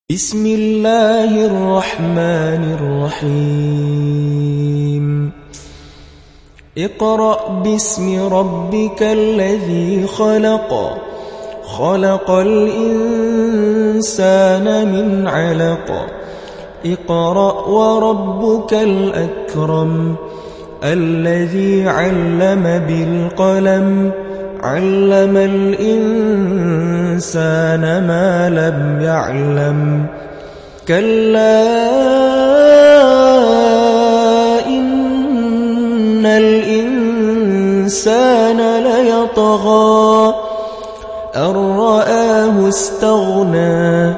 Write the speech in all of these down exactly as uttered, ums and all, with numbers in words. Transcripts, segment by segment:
بسم الله الرحمن الرحيم اقرأ باسم ربك الذي خلق خلق الإنسان من علق اقرأ وربك الأكرم الذي علم بالقلم علم الإنسان ما لم يعلم كلا إن الإنسان ليطغى أن رآه استغنى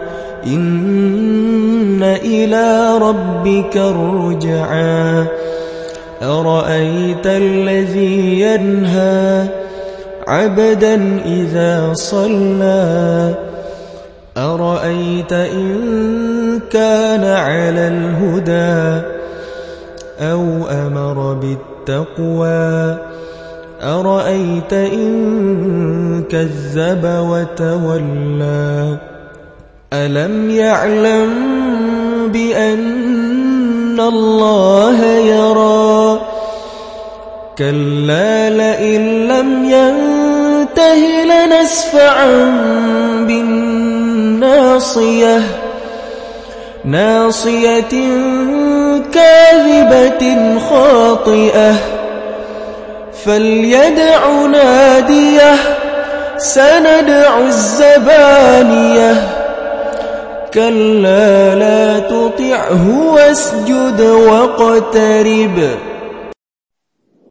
إن إلى ربك الرجعى أرأيت الذي ينهى عبدا إذا صلى أرأيت إن كان على الهدى أو أمر بالتقوى أرأيت إن كذب وتولى ألم يعلم بأن الله يرى كلا لئن لم ينته لنسفعا بالناصية ناصية كاذبة خاطئة فليدع ناديه سندع الزبانية كلا لا تطعه واسجد واقترب